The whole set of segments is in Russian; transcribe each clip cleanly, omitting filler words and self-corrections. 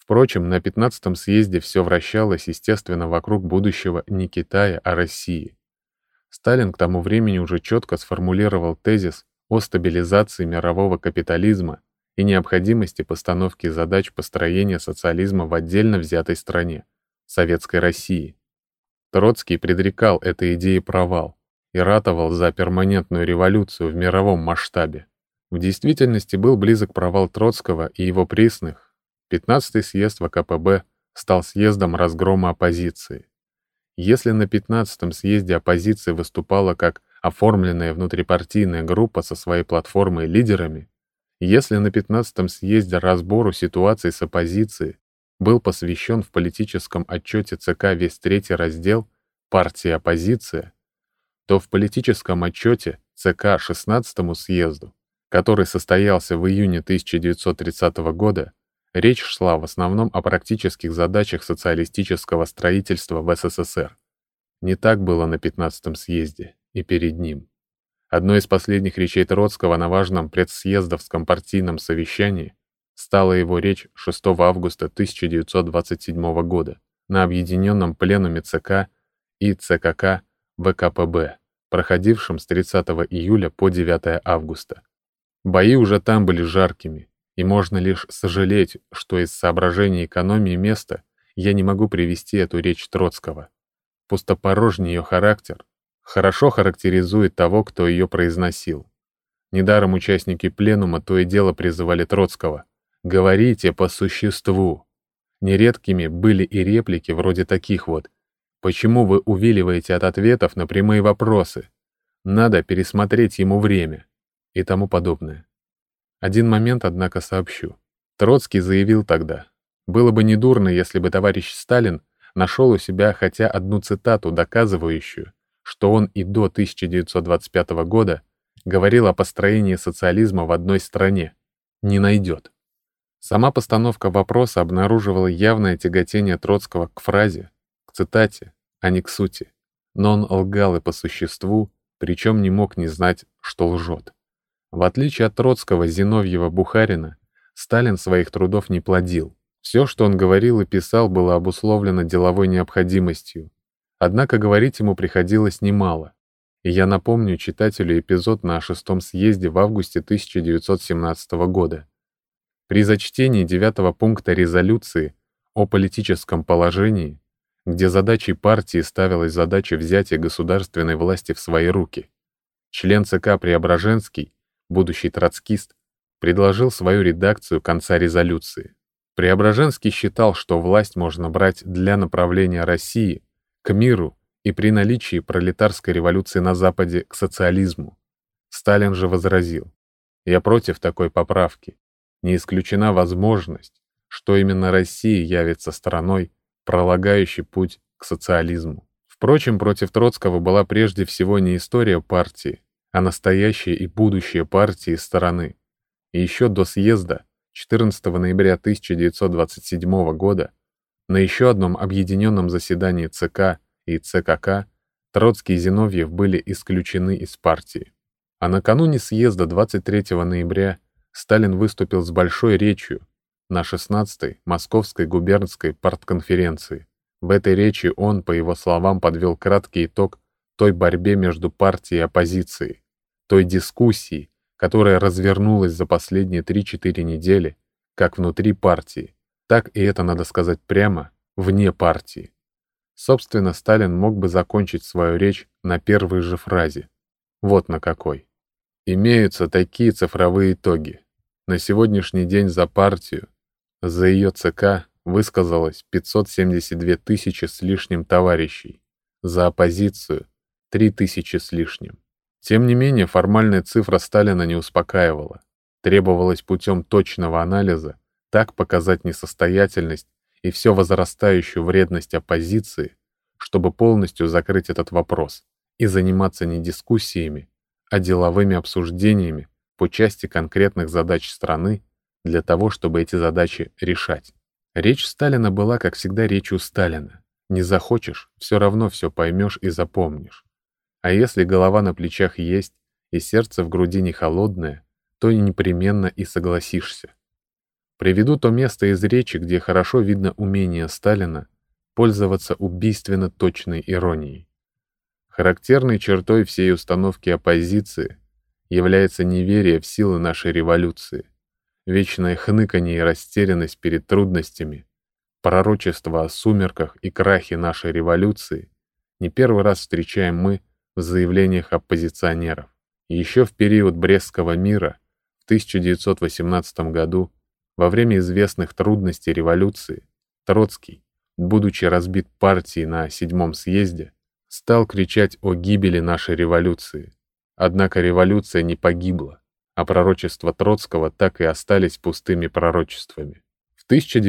Впрочем, на 15-м съезде все вращалось, естественно, вокруг будущего не Китая, а России. Сталин к тому времени уже четко сформулировал тезис о стабилизации мирового капитализма и необходимости постановки задач построения социализма в отдельно взятой стране — Советской России. Троцкий предрекал этой идее провал и ратовал за перманентную революцию в мировом масштабе. В действительности был близок провал Троцкого и его присных. 15-й съезд ВКПБ стал съездом разгрома оппозиции. Если на 15-м съезде оппозиция выступала как оформленная внутрипартийная группа со своей платформой и лидерами, если на 15-м съезде разбору ситуации с оппозицией был посвящен в политическом отчете ЦК весь третий раздел «Партия и оппозиция», то в политическом отчете ЦК 16-му съезду, который состоялся в июне 1930 года, речь шла в основном о практических задачах социалистического строительства в СССР. Не так было на 15-м съезде и перед ним. Одной из последних речей Троцкого на важном предсъездовском партийном совещании стала его речь 6 августа 1927 года на объединенном пленуме ЦК и ЦКК ВКПБ, проходившем с 30 июля по 9 августа. Бои уже там были жаркими, и можно лишь сожалеть, что из соображений экономии места я не могу привести эту речь Троцкого. Пустопорожний ее характер хорошо характеризует того, кто ее произносил. Недаром участники пленума то и дело призывали Троцкого: «Говорите по существу». Нередкими были и реплики вроде таких вот: «Почему вы увиливаете от ответов на прямые вопросы? Надо пересмотреть ему время» и тому подобное. Один момент, однако, сообщу. Троцкий заявил тогда: «Было бы недурно, если бы товарищ Сталин нашел у себя хотя одну цитату, доказывающую, что он и до 1925 года говорил о построении социализма в одной стране. Не найдет». Сама постановка вопроса обнаруживала явное тяготение Троцкого к фразе, к цитате, а не к сути. Но он лгал и по существу, причем не мог не знать, что лжет. В отличие от Троцкого, Зиновьева, Бухарина, Сталин своих трудов не плодил. Все, что он говорил и писал, было обусловлено деловой необходимостью. Однако говорить ему приходилось немало. И я напомню читателю эпизод на 6-м съезде в августе 1917 года. При зачтении 9-го пункта резолюции о политическом положении, где задачей партии ставилась задача взятия государственной власти в свои руки, член ЦК Преображенский, будущий троцкист, предложил свою редакцию конца резолюции. Преображенский считал, что власть можно брать для направления России к миру и при наличии пролетарской революции на Западе к социализму. Сталин же возразил: «Я против такой поправки. Не исключена возможность, что именно Россия явится страной, пролагающей путь к социализму». Впрочем, против Троцкого была прежде всего не история партии, а настоящее и будущее партии стороны. И еще до съезда, 14 ноября 1927 года, на еще одном объединенном заседании ЦК и ЦКК Троцкий и Зиновьев были исключены из партии. А накануне съезда 23 ноября Сталин выступил с большой речью на 16-й Московской губернской партконференции. В этой речи он, по его словам, подвел краткий итог той борьбе между партией и оппозицией, той дискуссии, которая развернулась за последние 3-4 недели, как внутри партии, так и это, надо сказать прямо, вне партии. Собственно, Сталин мог бы закончить свою речь на первой же фразе. Вот на какой. Имеются такие цифровые итоги. На сегодняшний день за партию, за ее ЦК высказалось 572 тысячи с лишним товарищей, за оппозицию 3 тысячи с лишним. Тем не менее, формальная цифра Сталина не успокаивала. Требовалось путем точного анализа так показать несостоятельность и все возрастающую вредность оппозиции, чтобы полностью закрыть этот вопрос и заниматься не дискуссиями, а деловыми обсуждениями по части конкретных задач страны для того, чтобы эти задачи решать. Речь Сталина была, как всегда, речью Сталина. Не захочешь, все равно все поймешь и запомнишь. А если голова на плечах есть и сердце в груди не холодное, то и непременно и согласишься. Приведу то место из речи, где хорошо видно умение Сталина пользоваться убийственно точной иронией. Характерной чертой всей установки оппозиции является неверие в силы нашей революции, вечное хныканье и растерянность перед трудностями, пророчество о сумерках и крахе нашей революции не первый раз встречаем мы в заявлениях оппозиционеров. Еще в период Брестского мира в 1918 году, во время известных трудностей революции, Троцкий, будучи разбит партией на 7-м съезде, стал кричать о гибели нашей революции. Однако революция не погибла, а пророчества Троцкого так и остались пустыми пророчествами. В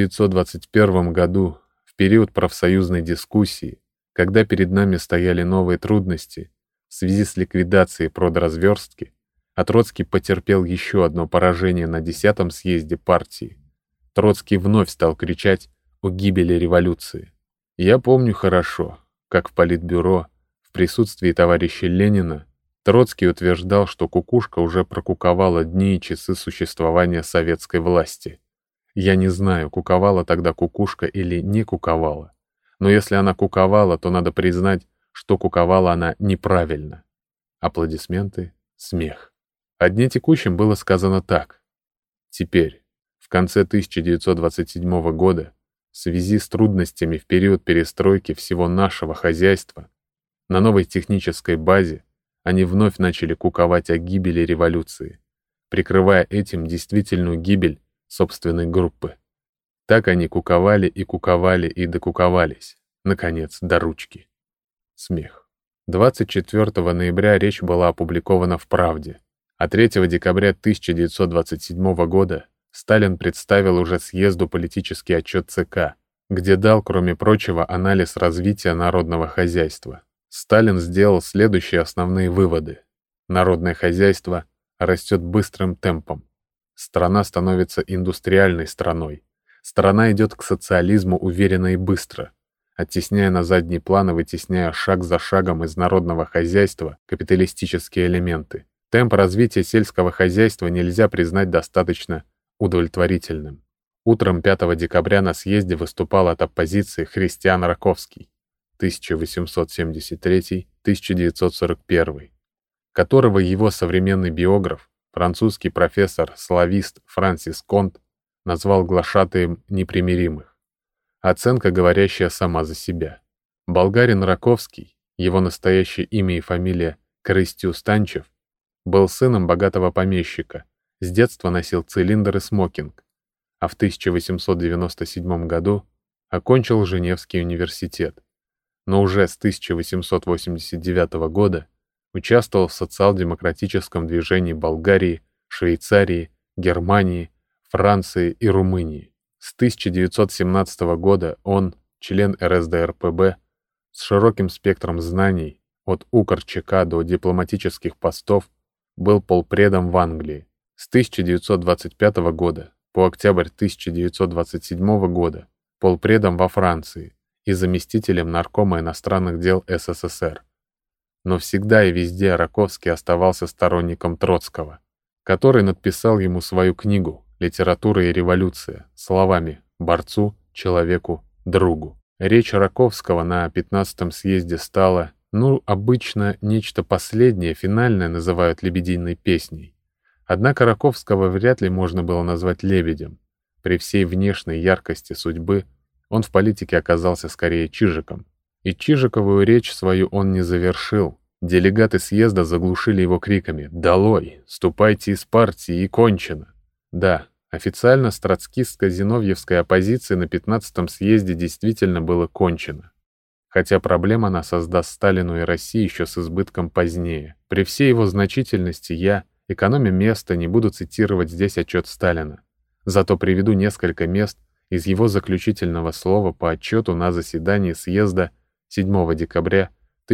1921 году, в период профсоюзной дискуссии, когда перед нами стояли новые трудности в связи с ликвидацией продразверстки, а Троцкий потерпел еще одно поражение на 10-м съезде партии, Троцкий вновь стал кричать о гибели революции. Я помню хорошо, как в Политбюро, в присутствии товарища Ленина, Троцкий утверждал, что кукушка уже прокуковала дни и часы существования советской власти. Я не знаю, куковала тогда кукушка или не куковала, но если она куковала, то надо признать, что куковала она неправильно. Аплодисменты, смех. О дне текущем было сказано так. Теперь, в конце 1927 года, в связи с трудностями в период перестройки всего нашего хозяйства, на новой технической базе они вновь начали куковать о гибели революции, прикрывая этим действительную гибель собственной группы. Так они куковали и докуковались, наконец, до ручки. Смех. 24 ноября речь была опубликована в «Правде», а 3 декабря 1927 года Сталин представил уже съезду политический отчет ЦК, где дал, кроме прочего, анализ развития народного хозяйства. Сталин сделал следующие основные выводы. Народное хозяйство растет быстрым темпом. Страна становится индустриальной страной. Страна идет к социализму уверенно и быстро, оттесняя на задний план и вытесняя шаг за шагом из народного хозяйства капиталистические элементы. Темп развития сельского хозяйства нельзя признать достаточно удовлетворительным. Утром 5 декабря на съезде выступал от оппозиции Христиан Раковский, 1873-1941, которого его современный биограф, французский профессор-славист Франсис Конт, назвал глашатаем непримиримых. Оценка, говорящая сама за себя. Болгарин Раковский, его настоящее имя и фамилия Крыстю Станчев, был сыном богатого помещика, с детства носил цилиндр и смокинг, а в 1897 году окончил Женевский университет, но уже с 1889 года участвовал в социал-демократическом движении Болгарии, Швейцарии, Германии, Франции и Румынии. С 1917 года он, член РСДРПб, с широким спектром знаний, от УКРЧК до дипломатических постов, был полпредом в Англии. С 1925 года по октябрь 1927 года полпредом во Франции и заместителем наркома иностранных дел СССР. Но всегда и везде Раковский оставался сторонником Троцкого, который надписал ему свою книгу «Литература и революция» словами «борцу, человеку, другу». Речь Раковского на 15-м съезде стала, обычно нечто последнее, финальное называют лебединой песней. Однако Раковского вряд ли можно было назвать лебедем. При всей внешней яркости судьбы он в политике оказался скорее Чижиком. И Чижиковую речь свою он не завершил. Делегаты съезда заглушили его криками «Долой! Ступайте из партии и кончено!». Да, официально с троцкистско-зиновьевской оппозицией на 15-м съезде действительно было кончено. Хотя проблем она создаст Сталину и России еще с избытком позднее. При всей его значительности я, экономя место, не буду цитировать здесь отчет Сталина. Зато приведу несколько мест из его заключительного слова по отчету на заседании съезда 7 декабря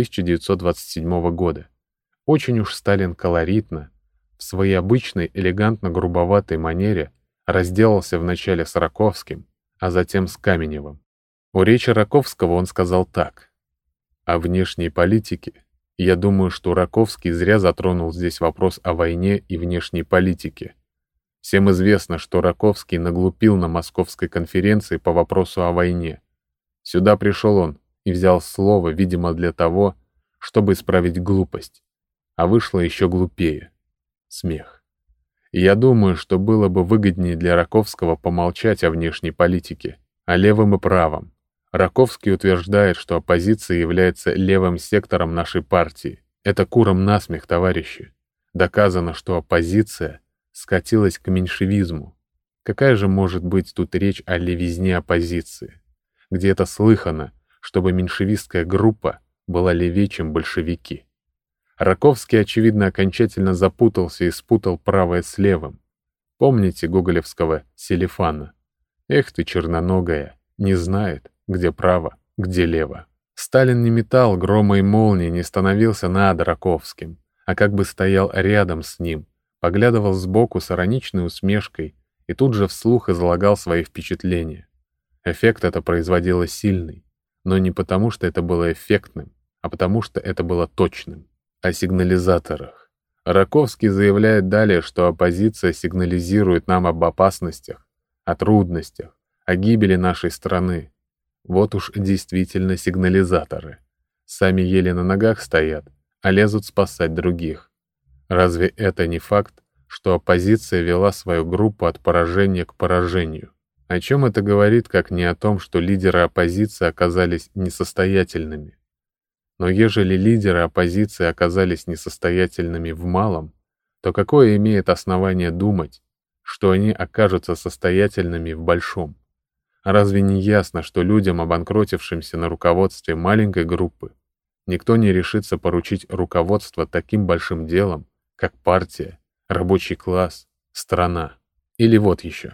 1927 года. Очень уж Сталин колоритно, в своей обычной элегантно-грубоватой манере разделался вначале с Раковским, а затем с Каменевым. У речи Раковского он сказал так. О внешней политике. Я думаю, что Раковский зря затронул здесь вопрос о войне и внешней политике. Всем известно, что Раковский наглупил на Московской конференции по вопросу о войне. Сюда пришел он и взял слово, видимо, для того, чтобы исправить глупость. А вышло еще глупее. Смех. И я думаю, что было бы выгоднее для Раковского помолчать о внешней политике, о левом и правом. Раковский утверждает, что оппозиция является левым сектором нашей партии. Это курам насмех, товарищи. Доказано, что оппозиция скатилась к меньшевизму. Какая же может быть тут речь о левизне оппозиции? Где это слыхано, чтобы меньшевистская группа была левее, чем большевики? Раковский, очевидно, окончательно запутался и спутал правое с левым. Помните гоголевского Селифана? Эх ты, черноногая, не знает, где право, где лево. Сталин не метал грома и молнии, не становился над Раковским, а как бы стоял рядом с ним, поглядывал сбоку с ироничной усмешкой и тут же вслух излагал свои впечатления. Эффект это производило сильный, но не потому, что это было эффектным, а потому, что это было точным. О сигнализаторах. Раковский заявляет далее, что оппозиция сигнализирует нам об опасностях, о трудностях, о гибели нашей страны. Вот уж действительно сигнализаторы. Сами еле на ногах стоят, а лезут спасать других. Разве это не факт, что оппозиция вела свою группу от поражения к поражению? О чем это говорит, как не о том, что лидеры оппозиции оказались несостоятельными? Но ежели лидеры оппозиции оказались несостоятельными в малом, то какое имеет основание думать, что они окажутся состоятельными в большом? Разве не ясно, что людям, обанкротившимся на руководстве маленькой группы, никто не решится поручить руководство таким большим делом, как партия, рабочий класс, страна? Или вот еще.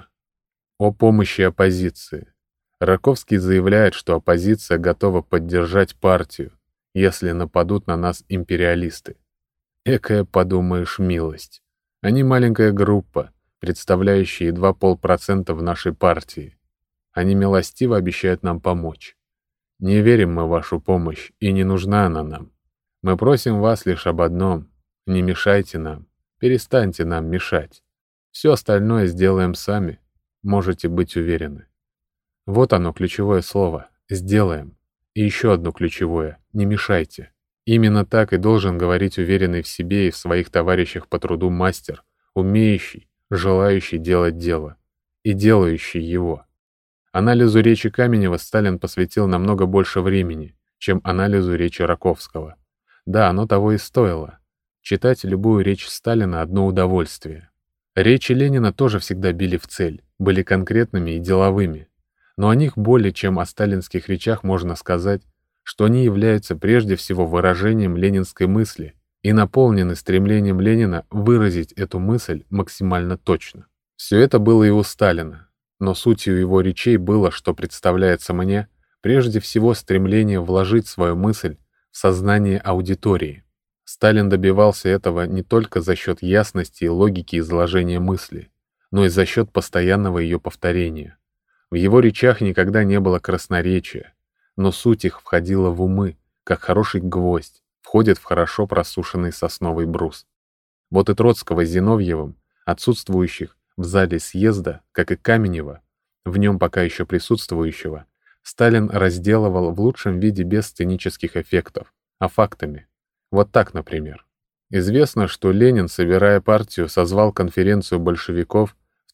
О помощи оппозиции. Раковский заявляет, что оппозиция готова поддержать партию, если нападут на нас империалисты. Экая, подумаешь, милость. Они маленькая группа, представляющая едва 0,5% в нашей партии. Они милостиво обещают нам помочь. Не верим мы в вашу помощь, и не нужна она нам. Мы просим вас лишь об одном: не мешайте нам, перестаньте нам мешать. Все остальное сделаем сами, можете быть уверены. Вот оно, ключевое слово «сделаем». И еще одно ключевое — не мешайте. Именно так и должен говорить уверенный в себе и в своих товарищах по труду мастер, умеющий, желающий делать дело и делающий его. Анализу речи Каменева Сталин посвятил намного больше времени, чем анализу речи Раковского. Да, оно того и стоило. Читать любую речь Сталина — одно удовольствие. Речи Ленина тоже всегда били в цель, были конкретными и деловыми. Но о них более чем о сталинских речах можно сказать, что они являются прежде всего выражением ленинской мысли и наполнены стремлением Ленина выразить эту мысль максимально точно. Все это было и у Сталина, но сутью его речей было, что представляется мне, прежде всего стремление вложить свою мысль в сознание аудитории. Сталин добивался этого не только за счет ясности и логики изложения мысли, но и за счет постоянного ее повторения. В его речах никогда не было красноречия, но суть их входила в умы, как хороший гвоздь входит в хорошо просушенный сосновый брус. Вот и Троцкого с Зиновьевым, отсутствующих в зале съезда, как и Каменева, в нем пока еще присутствующего, Сталин разделывал в лучшем виде без сценических эффектов, а фактами. Вот так, например. Известно, что Ленин, собирая партию, созвал конференцию большевиков в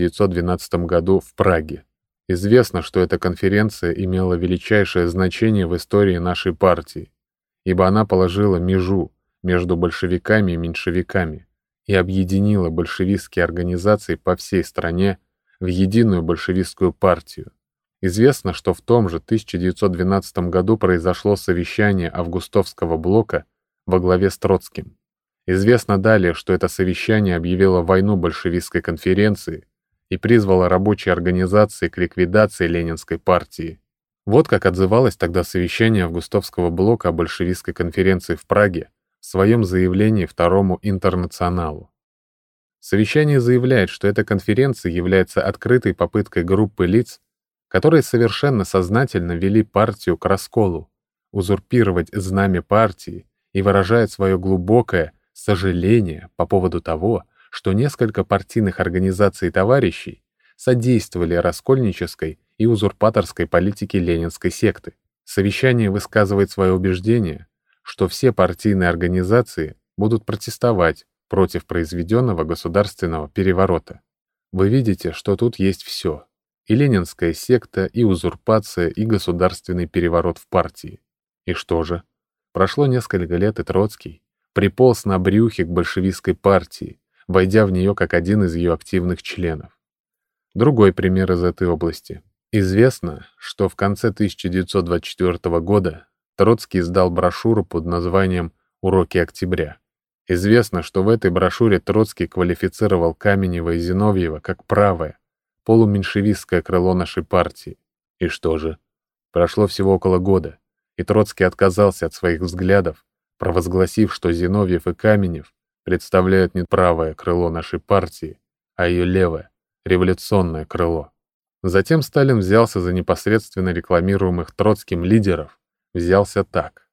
1912 году в Праге. Известно, что эта конференция имела величайшее значение в истории нашей партии, ибо она положила межу между большевиками и меньшевиками и объединила большевистские организации по всей стране в единую большевистскую партию. Известно, что в том же 1912 году произошло совещание Августовского блока во главе с Троцким. Известно далее, что это совещание объявило войну большевистской конференции и призвало рабочие организации к ликвидации Ленинской партии. Вот как отзывалось тогда совещание Августовского блока о большевистской конференции в Праге в своем заявлении Второму интернационалу. Совещание заявляет, что эта конференция является открытой попыткой группы лиц, которые совершенно сознательно вели партию к расколу, узурпировать знамя партии и выражает свое глубокое сожаление по поводу того, что несколько партийных организаций и товарищей содействовали раскольнической и узурпаторской политике ленинской секты. Совещание высказывает свое убеждение, что все партийные организации будут протестовать против произведенного государственного переворота. Вы видите, что тут есть все. И ленинская секта, и узурпация, и государственный переворот в партии. И что же? Прошло несколько лет, и Троцкий приполз на брюхе к большевистской партии, войдя в нее как один из ее активных членов. Другой пример из этой области. Известно, что в конце 1924 года Троцкий издал брошюру под названием «Уроки октября». Известно, что в этой брошюре Троцкий квалифицировал Каменева и Зиновьева как правое, полуменьшевистское крыло нашей партии. И что же? Прошло всего около года, и Троцкий отказался от своих взглядов, провозгласив, что Зиновьев и Каменев представляют не правое крыло нашей партии, а ее левое, революционное крыло. Затем Сталин взялся за непосредственно рекламируемых Троцким лидеров, взялся так.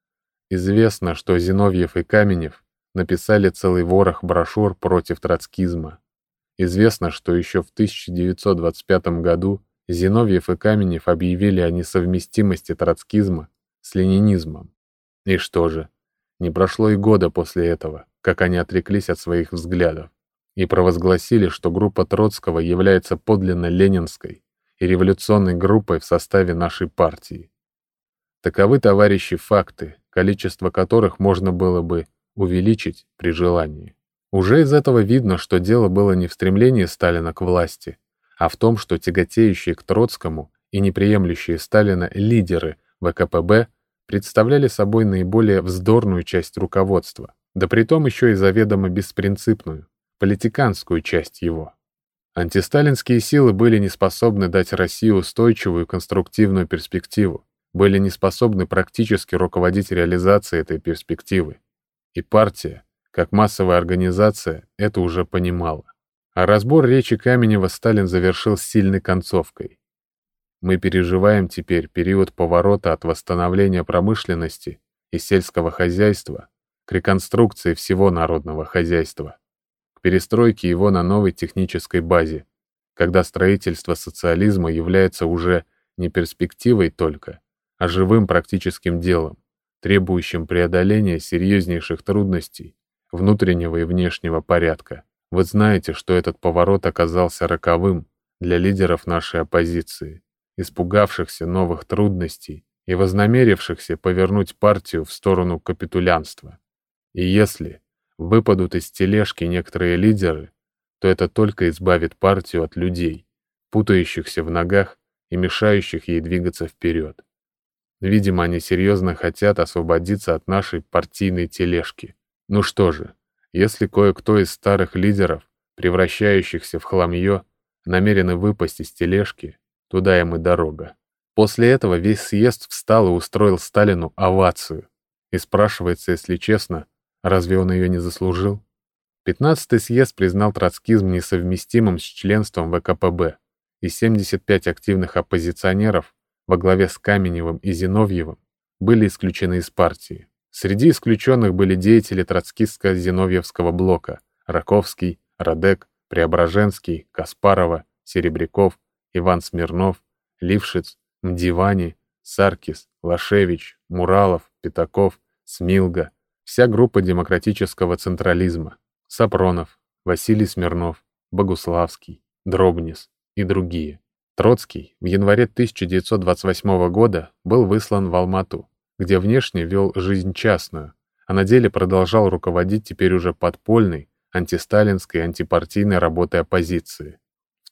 Известно, что Зиновьев и Каменев написали целый ворох брошюр против троцкизма. Известно, что еще в 1925 году Зиновьев и Каменев объявили о несовместимости троцкизма с ленинизмом. И что же? Не прошло и года после этого, как они отреклись от своих взглядов и провозгласили, что группа Троцкого является подлинно ленинской и революционной группой в составе нашей партии. Таковы, товарищи, факты, количество которых можно было бы увеличить при желании. Уже из этого видно, что дело было не в стремлении Сталина к власти, а в том, что тяготеющие к Троцкому и неприемлющие Сталина лидеры ВКПБ представляли собой наиболее вздорную часть руководства, да притом еще и заведомо беспринципную, политиканскую часть его. Антисталинские силы были не способны дать России устойчивую конструктивную перспективу, были не способны практически руководить реализацией этой перспективы. И партия, как массовая организация, это уже понимала. А разбор речи Каменева Сталин завершил с сильной концовкой. Мы переживаем теперь период поворота от восстановления промышленности и сельского хозяйства к реконструкции всего народного хозяйства, к перестройке его на новой технической базе, когда строительство социализма является уже не перспективой только, а живым практическим делом, требующим преодоления серьезнейших трудностей внутреннего и внешнего порядка. Вы знаете, что этот поворот оказался роковым для лидеров нашей оппозиции, испугавшихся новых трудностей и вознамерившихся повернуть партию в сторону капитулянства. И если выпадут из тележки некоторые лидеры, то это только избавит партию от людей, путающихся в ногах и мешающих ей двигаться вперед. Видимо, они серьезно хотят освободиться от нашей партийной тележки. Ну что же, если кое-кто из старых лидеров, превращающихся в хламье, намерены выпасть из тележки, туда им и дорога. После этого весь съезд встал и устроил Сталину овацию. И спрашивается, если честно, разве он ее не заслужил? 15-й съезд признал троцкизм несовместимым с членством ВКПБ, и 75 активных оппозиционеров во главе с Каменевым и Зиновьевым были исключены из партии. Среди исключенных были деятели троцкистско-зиновьевского блока: Раковский, Радек, Преображенский, Каспарова, Серебряков, Иван Смирнов, Лившиц, Мдивани, Саркис, Лашевич, Муралов, Пятаков, Смилга, вся группа демократического централизма, Сапронов, Василий Смирнов, Богуславский, Дробнис и другие. Троцкий в январе 1928 года был выслан в Алмату, где внешне вел жизнь частную, а на деле продолжал руководить теперь уже подпольной, антисталинской и антипартийной работой оппозиции. В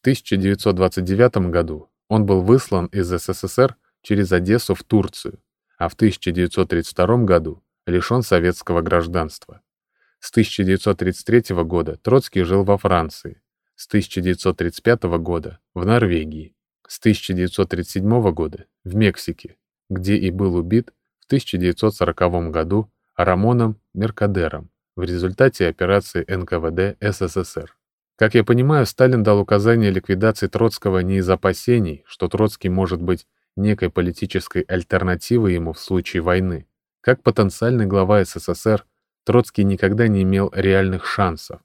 1929 году он был выслан из СССР через Одессу в Турцию, а в 1932 году лишен советского гражданства. С 1933 года Троцкий жил во Франции, с 1935 года в Норвегии, с 1937 года в Мексике, где и был убит в 1940 году Рамоном Меркадером в результате операции НКВД СССР. Как я понимаю, Сталин дал указание ликвидации Троцкого не из опасений, что Троцкий может быть некой политической альтернативой ему в случае войны. Как потенциальный глава СССР, Троцкий никогда не имел реальных шансов.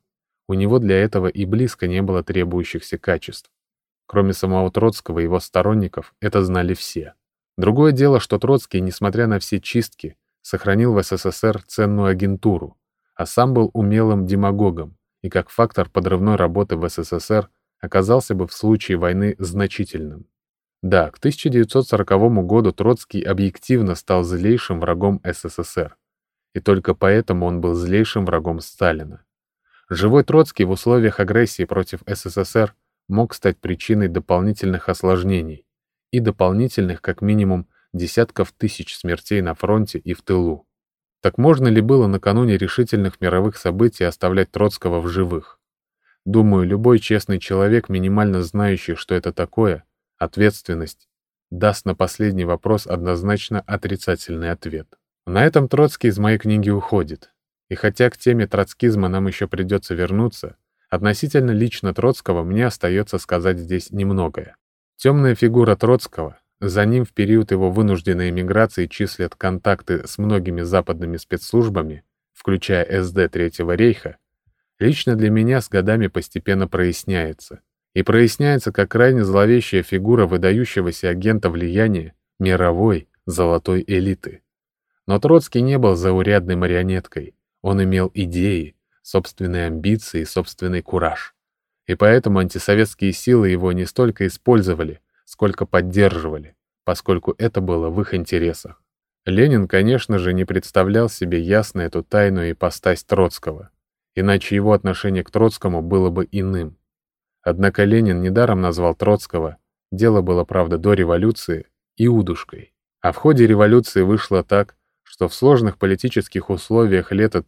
У него для этого и близко не было требующихся качеств. Кроме самого Троцкого и его сторонников, это знали все. Другое дело, что Троцкий, несмотря на все чистки, сохранил в СССР ценную агентуру, а сам был умелым демагогом и как фактор подрывной работы в СССР оказался бы в случае войны значительным. Да, к 1940 году Троцкий объективно стал злейшим врагом СССР, и только поэтому он был злейшим врагом Сталина. Живой Троцкий в условиях агрессии против СССР мог стать причиной дополнительных осложнений и дополнительных, как минимум, десятков тысяч смертей на фронте и в тылу. Так можно ли было накануне решительных мировых событий оставлять Троцкого в живых? Думаю, любой честный человек, минимально знающий, что это такое, ответственность, даст на последний вопрос однозначно отрицательный ответ. На этом Троцкий из моей книги уходит. И хотя к теме троцкизма нам еще придется вернуться, относительно лично Троцкого мне остается сказать здесь немногое. Темная фигура Троцкого, за ним в период его вынужденной эмиграции числят контакты с многими западными спецслужбами, включая СД Третьего рейха, лично для меня с годами постепенно проясняется. И проясняется как крайне зловещая фигура выдающегося агента влияния мировой золотой элиты. Но Троцкий не был заурядной марионеткой. Он имел идеи, собственные амбиции, собственный кураж. И поэтому антисоветские силы его не столько использовали, сколько поддерживали, поскольку это было в их интересах. Ленин, конечно же, не представлял себе ясно эту тайную ипостась Троцкого, иначе его отношение к Троцкому было бы иным. Однако Ленин недаром назвал Троцкого, дело было, правда, до революции, Иудушкой. А в ходе революции вышло так, что в сложных политических условиях лета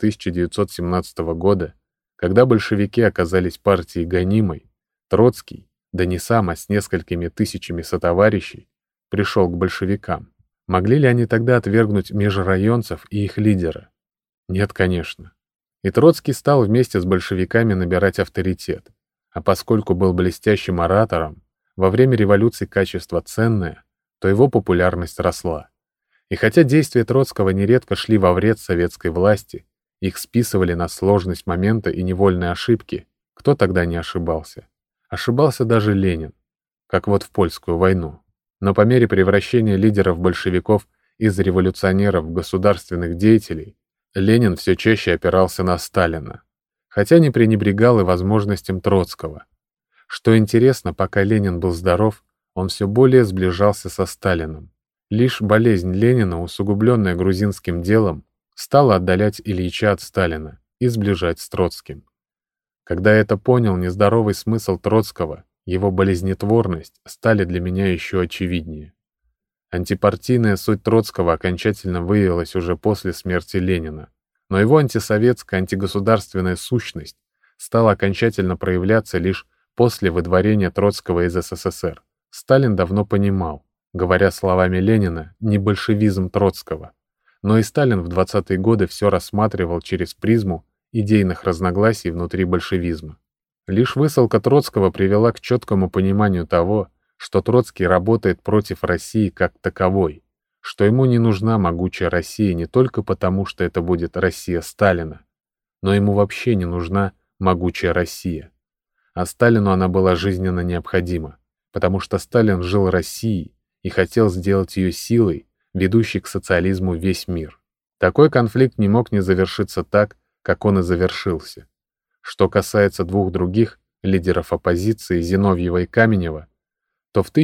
1917 года, когда большевики оказались партией гонимой, Троцкий, да не сам, а с несколькими тысячами сотоварищей, пришел к большевикам. Могли ли они тогда отвергнуть межрайонцев и их лидера? Нет, конечно. И Троцкий стал вместе с большевиками набирать авторитет, а поскольку был блестящим оратором, во время революции качество ценное, то его популярность росла. И хотя действия Троцкого нередко шли во вред советской власти, их списывали на сложность момента и невольные ошибки, кто тогда не ошибался? Ошибался даже Ленин, как вот в Польскую войну. Но по мере превращения лидеров большевиков из революционеров в государственных деятелей, Ленин все чаще опирался на Сталина, хотя не пренебрегал и возможностям Троцкого. Что интересно, пока Ленин был здоров, он все более сближался со Сталиным. Лишь болезнь Ленина, усугубленная грузинским делом, стала отдалять Ильича от Сталина и сближать с Троцким. Когда я это понял, нездоровый смысл Троцкого, его болезнетворность стали для меня еще очевиднее. Антипартийная суть Троцкого окончательно выявилась уже после смерти Ленина, но его антисоветская, антигосударственная сущность стала окончательно проявляться лишь после выдворения Троцкого из СССР. Сталин давно понимал, говоря словами Ленина, не большевизм Троцкого. Но и Сталин в 20-е годы все рассматривал через призму идейных разногласий внутри большевизма. Лишь высылка Троцкого привела к четкому пониманию того, что Троцкий работает против России как таковой, что ему не нужна могучая Россия не только потому, что это будет Россия Сталина, но ему вообще не нужна могучая Россия. А Сталину она была жизненно необходима, потому что Сталин жил Россией и хотел сделать ее силой, ведущей к социализму весь мир. Такой конфликт не мог не завершиться так, как он и завершился. Что касается двух других лидеров оппозиции, Зиновьева и Каменева, то в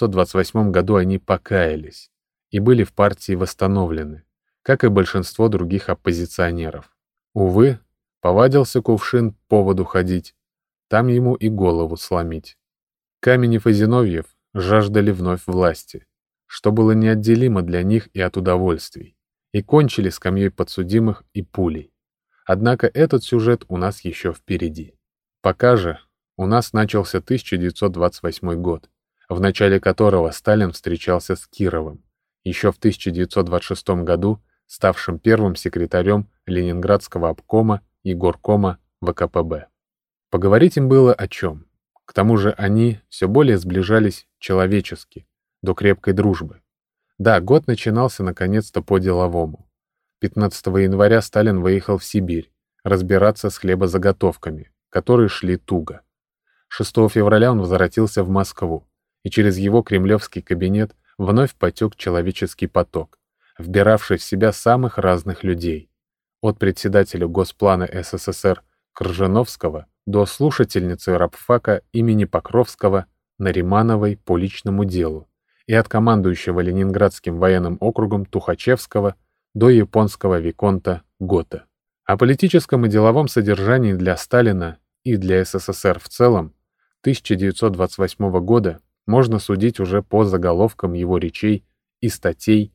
1928 году они покаялись и были в партии восстановлены, как и большинство других оппозиционеров. Увы, повадился кувшин по поводу ходить, там ему и голову сломить. Каменев и Зиновьев жаждали вновь власти, что было неотделимо для них и от удовольствий, и кончили скамьей подсудимых и пулей. Однако этот сюжет у нас еще впереди. Пока же у нас начался 1928 год, в начале которого Сталин встречался с Кировым, еще в 1926 году ставшим первым секретарем Ленинградского обкома и горкома ВКПБ. Поговорить им было о чем. К тому же они все более сближались человечески, до крепкой дружбы. Да, год начинался наконец-то по-деловому. 15 января Сталин выехал в Сибирь разбираться с хлебозаготовками, которые шли туго. 6 февраля он возвратился в Москву, и через его кремлевский кабинет вновь потек человеческий поток, вбиравший в себя самых разных людей, от председателя Госплана СССР Кржановского до слушательницы рабфака имени Покровского Наримановой по личному делу и от командующего Ленинградским военным округом Тухачевского до японского виконта Гота. О политическом и деловом содержании для Сталина и для СССР в целом 1928 года можно судить уже по заголовкам его речей и статей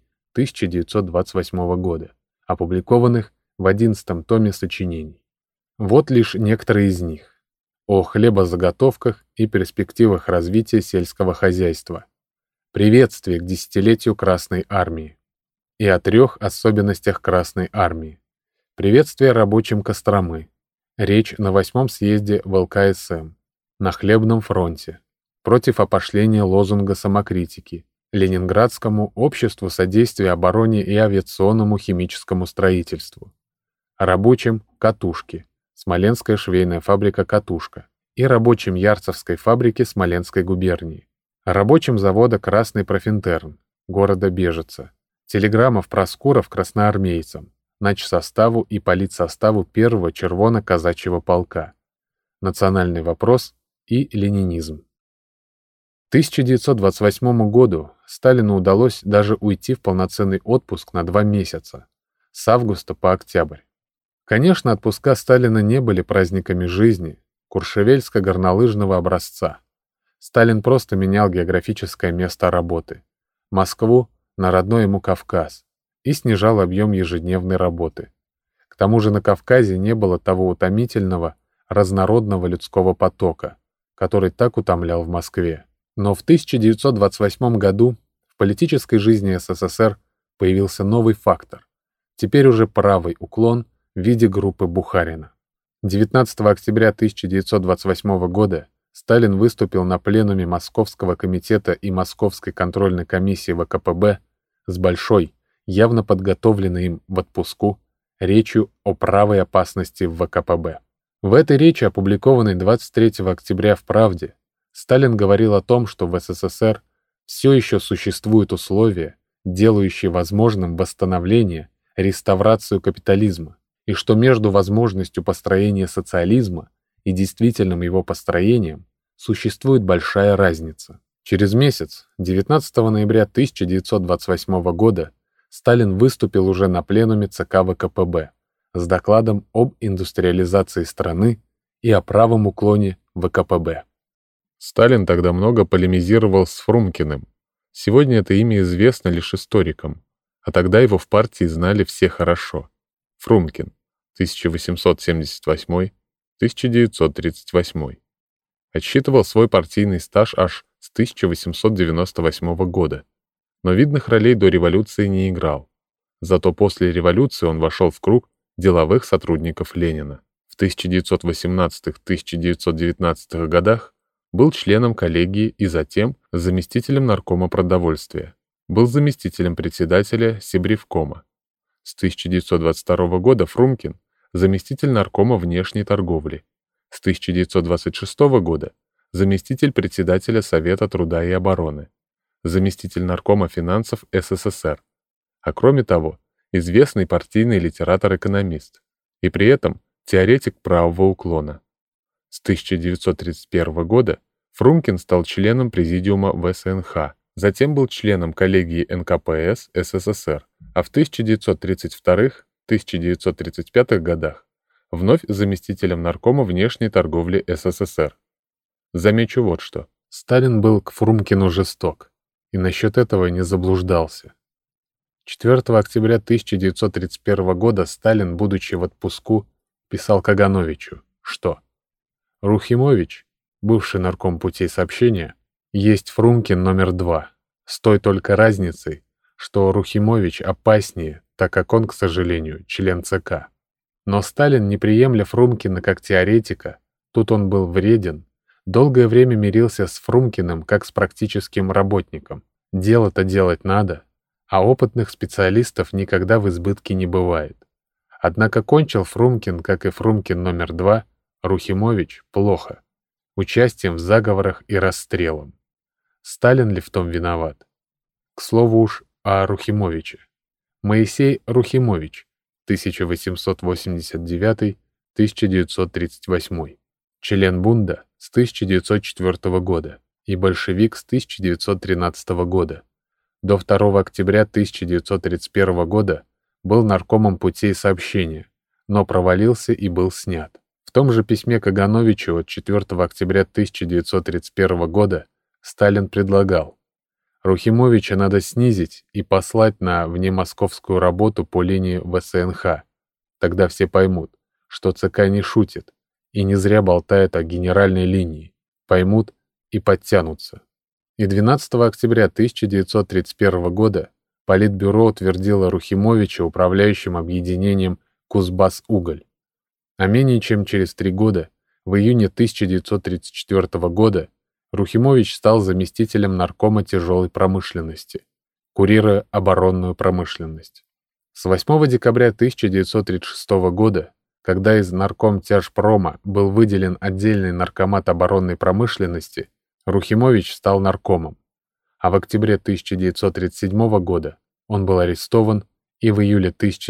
1928 года, опубликованных в 11-м томе сочинений. Вот лишь некоторые из них. О хлебозаготовках и перспективах развития сельского хозяйства. Приветствие к десятилетию Красной Армии. И о 3 особенностях Красной Армии. Приветствие рабочим Костромы. Речь на 8-м съезде ВЛКСМ. На хлебном фронте. Против опошления лозунга самокритики. Ленинградскому обществу содействия обороне и авиационному химическому строительству. Рабочим Катушки. Смоленская швейная фабрика «Катушка» и рабочим Ярцевской фабрики Смоленской губернии, рабочим завода «Красный Профинтерн» города Бежица, телеграммов Проскуров красноармейцам, начсоставу и политсоставу 1-го червоно-казачьего полка, национальный вопрос и ленинизм. К 1928 году Сталину удалось даже уйти в полноценный отпуск на 2 месяца, с августа по октябрь. Конечно, отпуска Сталина не были праздниками жизни куршевельско-горнолыжного образца. Сталин просто менял географическое место работы – Москву на родной ему Кавказ и снижал объем ежедневной работы. К тому же на Кавказе не было того утомительного, разнородного людского потока, который так утомлял в Москве. Но в 1928 году в политической жизни СССР появился новый фактор, теперь уже правый уклон в виде группы Бухарина. 19 октября 1928 года Сталин выступил на пленуме Московского комитета и Московской контрольной комиссии ВКПБ с большой, явно подготовленной им в отпуску, речью о правой опасности в ВКПБ. В этой речи, опубликованной 23 октября в «Правде», Сталин говорил о том, что в СССР все еще существуют условия, делающие возможным восстановление, реставрацию капитализма, и что между возможностью построения социализма и действительным его построением существует большая разница. Через месяц, 19 ноября 1928 года, Сталин выступил уже на пленуме ЦК ВКПБ с докладом об индустриализации страны и о правом уклоне ВКПБ. Сталин тогда много полемизировал с Фрумкиным. Сегодня это имя известно лишь историкам, а тогда его в партии знали все хорошо. Фрумкин, 1878-1938. Отсчитывал свой партийный стаж аж с 1898 года, но видных ролей до революции не играл. Зато после революции он вошел в круг деловых сотрудников Ленина. В 1918-1919 годах был членом коллегии и затем заместителем наркома продовольствия. Был заместителем председателя Сибревкома. С 1922 года Фрумкин – заместитель наркома внешней торговли. С 1926 года – заместитель председателя Совета труда и обороны, заместитель наркома финансов СССР, а кроме того, известный партийный литератор-экономист, и при этом теоретик правого уклона. С 1931 года Фрумкин стал членом президиума ВСНХ, затем был членом коллегии НКПС СССР, а в 1932-1935 годах вновь заместителем наркома внешней торговли СССР. Замечу вот что. Сталин был к Фрумкину жесток, и насчет этого не заблуждался. 4 октября 1931 года Сталин, будучи в отпуску, писал Кагановичу, что «Рухимович, бывший нарком путей сообщения, есть Фрумкин номер 2, с той только разницей, что Рухимович опаснее, так как он, к сожалению, член ЦК». Но Сталин, не приемля Фрумкина как теоретика, тут он был вреден, долгое время мирился с Фрумкиным как с практическим работником. Дело-то делать надо, а опытных специалистов никогда в избытке не бывает. Однако кончил Фрумкин, как и Фрумкин номер 2, Рухимович – плохо. Участием в заговорах и расстрелом. Сталин ли в том виноват? К слову уж о Рухимовиче. Моисей Рухимович, 1889-1938, член Бунда с 1904 года и большевик с 1913 года. До 2 октября 1931 года был наркомом путей сообщения, но провалился и был снят. В том же письме Кагановичу от 4 октября 1931 года Сталин предлагал: Рухимовича надо снизить и послать на внемосковскую работу по линии ВСНХ. Тогда все поймут, что ЦК не шутит и не зря болтает о генеральной линии. Поймут и подтянутся. И 12 октября 1931 года Политбюро утвердило Рухимовича управляющим объединением «Кузбасс-Уголь». А менее чем через 3 года, в июне 1934 года, Рухимович стал заместителем наркома тяжелой промышленности, курируя оборонную промышленность. С 8 декабря 1936 года, когда из наркомтяжпрома был выделен отдельный наркомат оборонной промышленности, Рухимович стал наркомом, а в октябре 1937 года он был арестован и в июле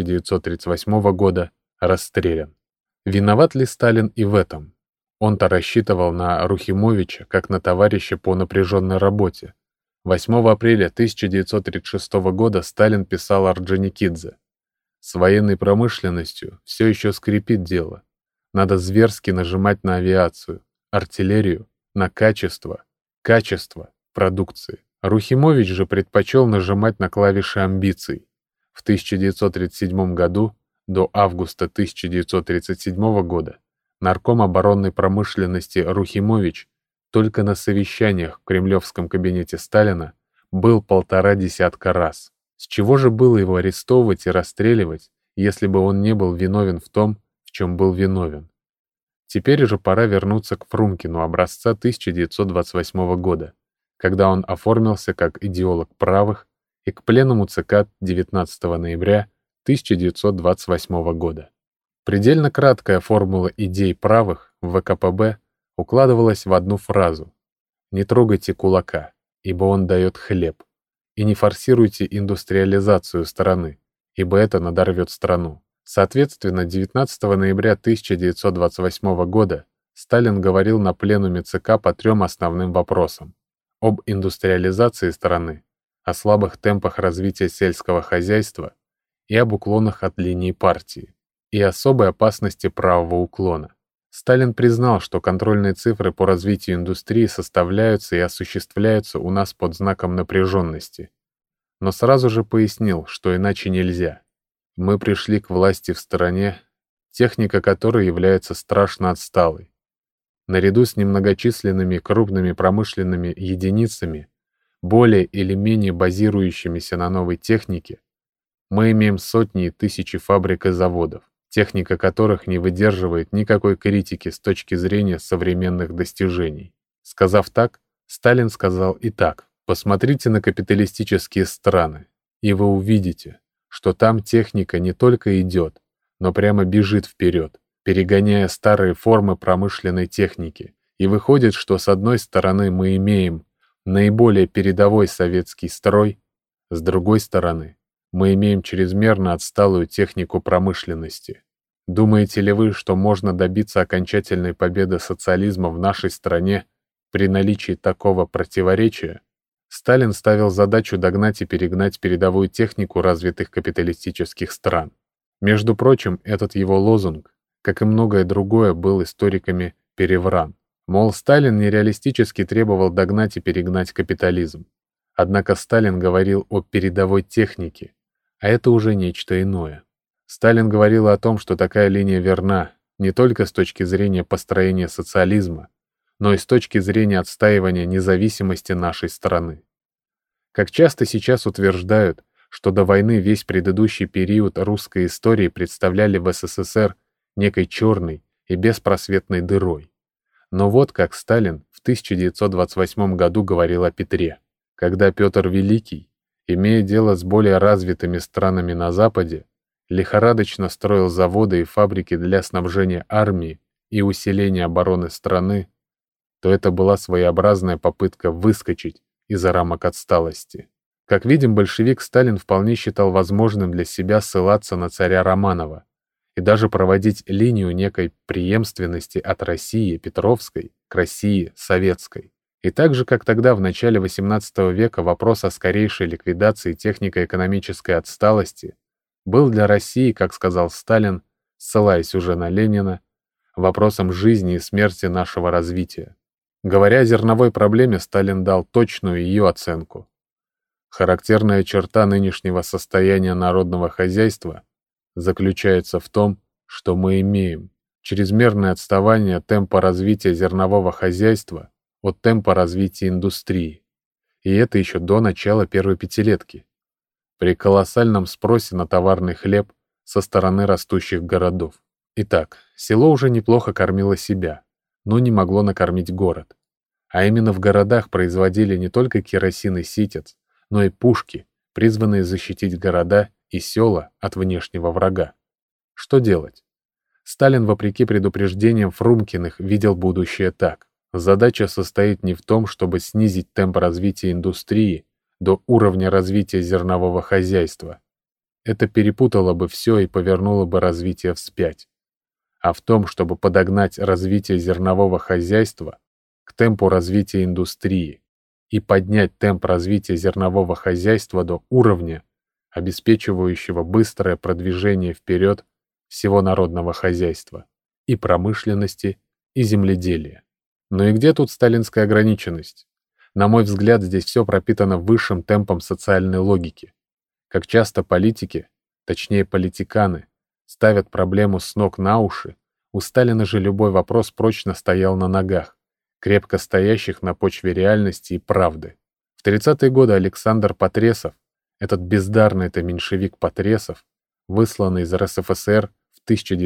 1938 года расстрелян. Виноват ли Сталин и в этом? Он-то рассчитывал на Рухимовича как на товарища по напряженной работе. 8 апреля 1936 года Сталин писал Орджоникидзе: «С военной промышленностью все еще скрипит дело. Надо зверски нажимать на авиацию, артиллерию, на качество продукции». Рухимович же предпочел нажимать на клавиши амбиций. В 1937 году до августа 1937 года нарком оборонной промышленности Рухимович только на совещаниях в кремлевском кабинете Сталина был 1,5 десятка раз. С чего же было его арестовывать и расстреливать, если бы он не был виновен в том, в чем был виновен? Теперь же пора вернуться к Фрумкину образца 1928 года, когда он оформился как идеолог правых, и к пленуму ЦК 19 ноября 1928 года. Предельно краткая формула идей правых в ВКПБ укладывалась в одну фразу: «Не трогайте кулака, ибо он дает хлеб, и не форсируйте индустриализацию страны, ибо это надорвет страну». Соответственно, 19 ноября 1928 года Сталин говорил на пленуме ЦК по 3 основным вопросам: об индустриализации страны, о слабых темпах развития сельского хозяйства и об уклонах от линии партии, и особой опасности правого уклона. Сталин признал, что контрольные цифры по развитию индустрии составляются и осуществляются у нас под знаком напряженности, но сразу же пояснил, что иначе нельзя. Мы пришли к власти в стране, техника которой является страшно отсталой. Наряду с немногочисленными крупными промышленными единицами, более или менее базирующимися на новой технике, мы имеем сотни и тысячи фабрик и заводов, техника которых не выдерживает никакой критики с точки зрения современных достижений. Сказав так, Сталин сказал и так: посмотрите на капиталистические страны, и вы увидите, что там техника не только идет, но прямо бежит вперед, перегоняя старые формы промышленной техники. И выходит, что с одной стороны мы имеем наиболее передовой советский строй, с другой стороны мы имеем чрезмерно отсталую технику промышленности. Думаете ли вы, что можно добиться окончательной победы социализма в нашей стране при наличии такого противоречия? Сталин ставил задачу догнать и перегнать передовую технику развитых капиталистических стран. Между прочим, этот его лозунг, как и многое другое, был историками перевран. Мол, Сталин нереалистически требовал догнать и перегнать капитализм. Однако Сталин говорил о передовой технике, а это уже нечто иное. Сталин говорил о том, что такая линия верна не только с точки зрения построения социализма, но и с точки зрения отстаивания независимости нашей страны. Как часто сейчас утверждают, что до войны весь предыдущий период русской истории представляли в СССР некой черной и беспросветной дырой. Но вот как Сталин в 1928 году говорил о Петре, когда Петр Великий, имея дело с более развитыми странами на Западе, лихорадочно строил заводы и фабрики для снабжения армии и усиления обороны страны, то это была своеобразная попытка выскочить из рамок отсталости. Как видим, большевик Сталин вполне считал возможным для себя ссылаться на царя Романова и даже проводить линию некой преемственности от России Петровской к России Советской. И так же, как тогда в начале XVIII века вопрос о скорейшей ликвидации технико-экономической отсталости был для России, как сказал Сталин, ссылаясь уже на Ленина, вопросом жизни и смерти нашего развития. Говоря о зерновой проблеме, Сталин дал точную ее оценку. Характерная черта нынешнего состояния народного хозяйства заключается в том, что мы имеем чрезмерное отставание темпа развития зернового хозяйства от темпа развития индустрии. И это еще до начала первой пятилетки. При колоссальном спросе на товарный хлеб со стороны растущих городов. Итак, село уже неплохо кормило себя, но не могло накормить город. А именно в городах производили не только керосин и ситец, но и пушки, призванные защитить города и села от внешнего врага. Что делать? Сталин, вопреки предупреждениям Фрумкиных, видел будущее так. Задача состоит не в том, чтобы снизить темп развития индустрии до уровня развития зернового хозяйства. Это перепутало бы все и повернуло бы развитие вспять. А в том, чтобы подогнать развитие зернового хозяйства к темпу развития индустрии и поднять темп развития зернового хозяйства до уровня, обеспечивающего быстрое продвижение вперед всего народного хозяйства, и промышленности, и земледелия. Но и где тут сталинская ограниченность? На мой взгляд, здесь все пропитано высшим темпом социальной логики. Как часто политики, точнее политиканы, ставят проблему с ног на уши, у Сталина же любой вопрос прочно стоял на ногах, крепко стоящих на почве реальности и правды. В 30-е годы Александр Потресов, этот бездарный-то меньшевик Потресов, высланный из РСФСР в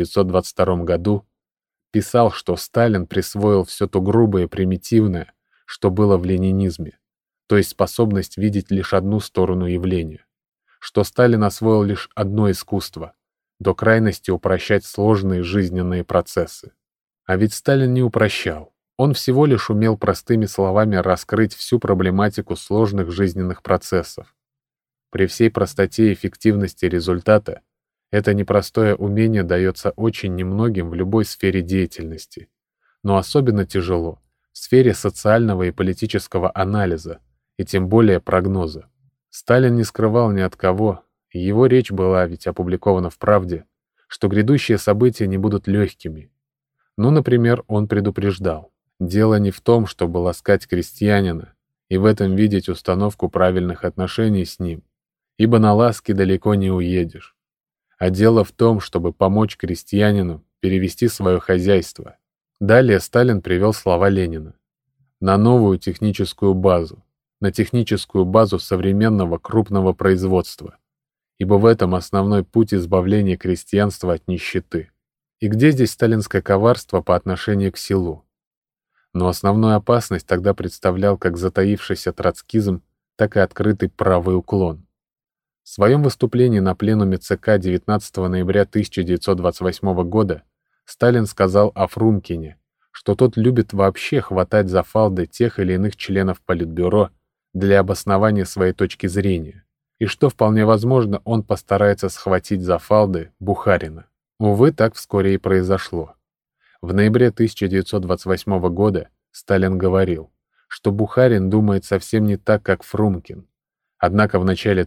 1922 году, писал, что Сталин присвоил все то грубое и примитивное, что было в ленинизме, то есть способность видеть лишь одну сторону явления, что Сталин освоил лишь одно искусство — до крайности упрощать сложные жизненные процессы. А ведь Сталин не упрощал, он всего лишь умел простыми словами раскрыть всю проблематику сложных жизненных процессов. При всей простоте и эффективности результата это непростое умение дается очень немногим в любой сфере деятельности, но особенно тяжело в сфере социального и политического анализа, и тем более прогноза. Сталин не скрывал ни от кого, и его речь была ведь опубликована в «Правде», что грядущие события не будут легкими. Ну, например, он предупреждал: дело не в том, чтобы ласкать крестьянина и в этом видеть установку правильных отношений с ним, ибо на ласки далеко не уедешь. А дело в том, чтобы помочь крестьянину перевести свое хозяйство. Далее Сталин привел слова Ленина. На новую техническую базу, на техническую базу современного крупного производства, ибо в этом основной путь избавления крестьянства от нищеты. И где здесь сталинское коварство по отношению к селу? Но основную опасность тогда представлял как затаившийся троцкизм, так и открытый правый уклон. В своем выступлении на пленуме ЦК 19 ноября 1928 года Сталин сказал о Фрумкине, что тот любит вообще хватать за фалды тех или иных членов Политбюро для обоснования своей точки зрения, и что, вполне возможно, он постарается схватить за фалды Бухарина. Увы, так вскоре и произошло. В ноябре 1928 года Сталин говорил, что Бухарин думает совсем не так, как Фрумкин. Однако в начале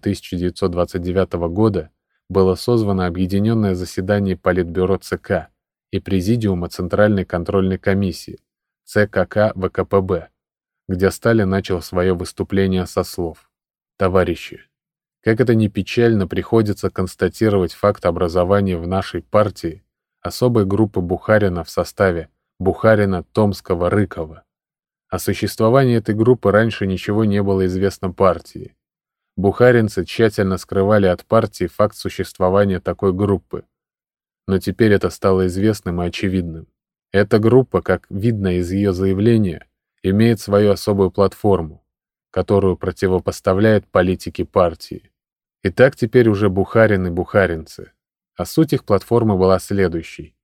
1929 года было созвано объединенное заседание Политбюро ЦК и Президиума Центральной контрольной комиссии ЦКК ВКПБ, где Сталин начал свое выступление со слов: «Товарищи, как это ни печально, приходится констатировать факт образования в нашей партии особой группы Бухарина в составе Бухарина, Томского, Рыкова. О существовании этой группы раньше ничего не было известно партии. Бухаринцы тщательно скрывали от партии факт существования такой группы. Но теперь это стало известным и очевидным. Эта группа, как видно из ее заявления, имеет свою особую платформу, которую противопоставляет политике партии. Итак, теперь уже Бухарин и бухаринцы. А суть их платформы была следующей.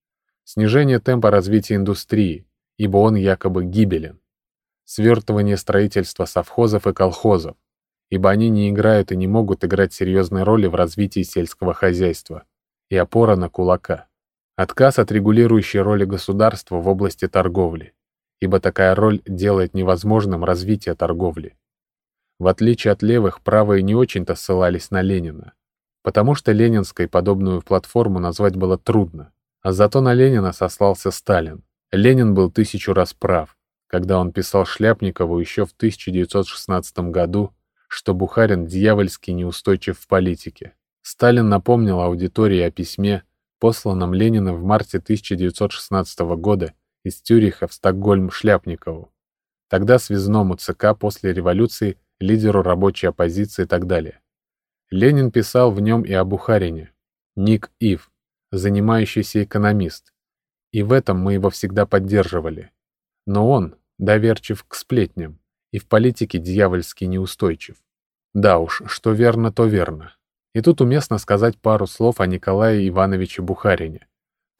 снижение темпа развития индустрии, ибо он якобы гибелен, свертывание строительства совхозов и колхозов, ибо они не играют и не могут играть серьезной роли в развитии сельского хозяйства, и опора на кулака, отказ от регулирующей роли государства в области торговли, ибо такая роль делает невозможным развитие торговли. В отличие от левых, правые не очень-то ссылались на Ленина, потому что ленинской подобную платформу назвать было трудно, а зато на Ленина сослался Сталин. Ленин был 1000 раз прав, когда он писал Шляпникову еще в 1916 году, что Бухарин дьявольски неустойчив в политике. Сталин напомнил аудитории о письме, посланном Лениным в марте 1916 года из Цюриха в Стокгольм Шляпникову, тогда связному ЦК после революции, лидеру рабочей оппозиции и так далее. Ленин писал в нем и о Бухарине, Ник Ив, занимающийся экономист, и в этом мы его всегда поддерживали. Но он доверчив к сплетням и в политике дьявольски неустойчив. Да уж, что верно, то верно. И тут уместно сказать пару слов о Николае Ивановиче Бухарине,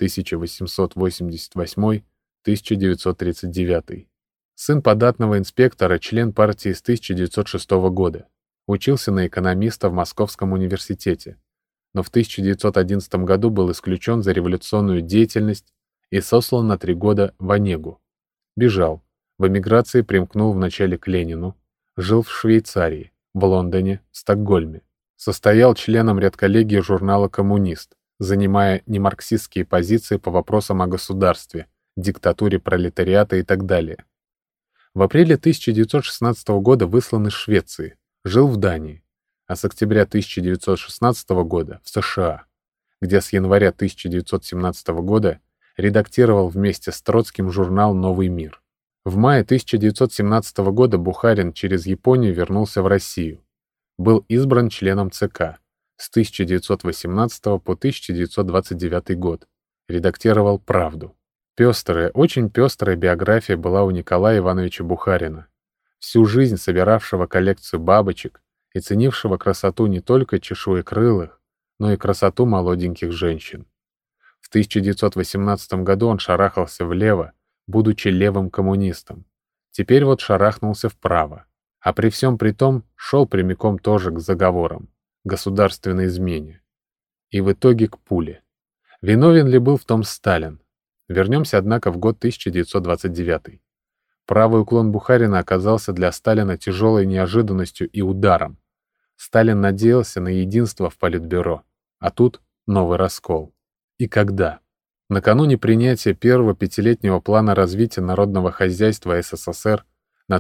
1888-1939. Сын податного инспектора, член партии с 1906 года. Учился на экономиста в Московском университете, но в 1911 году был исключен за революционную деятельность и сослан на 3 года в Онегу. Бежал, в эмиграции примкнул вначале к Ленину, жил в Швейцарии, в Лондоне, в Стокгольме. Состоял членом редколлегии журнала «Коммунист», занимая немарксистские позиции по вопросам о государстве, диктатуре пролетариата и так далее. В апреле 1916 года выслан из Швеции, жил в Дании, а с октября 1916 года в США, где с января 1917 года редактировал вместе с Троцким журнал «Новый мир». В мае 1917 года Бухарин через Японию вернулся в Россию. Был избран членом ЦК с 1918 по 1929 год. Редактировал «Правду». Пестрая, очень пестрая биография была у Николая Ивановича Бухарина, всю жизнь собиравшего коллекцию бабочек и ценившего красоту не только чешуекрылых, но и красоту молоденьких женщин. В 1918 году он шарахался влево, будучи левым коммунистом. Теперь вот шарахнулся вправо. А при всем при том шел прямиком тоже к заговорам, государственной измене. И в итоге к пуле. Виновен ли был в том Сталин? Вернемся, однако, в год 1929. Правый уклон Бухарина оказался для Сталина тяжелой неожиданностью и ударом. Сталин надеялся на единство в Политбюро, а тут новый раскол. И когда? Накануне принятия первого пятилетнего плана развития народного хозяйства СССР на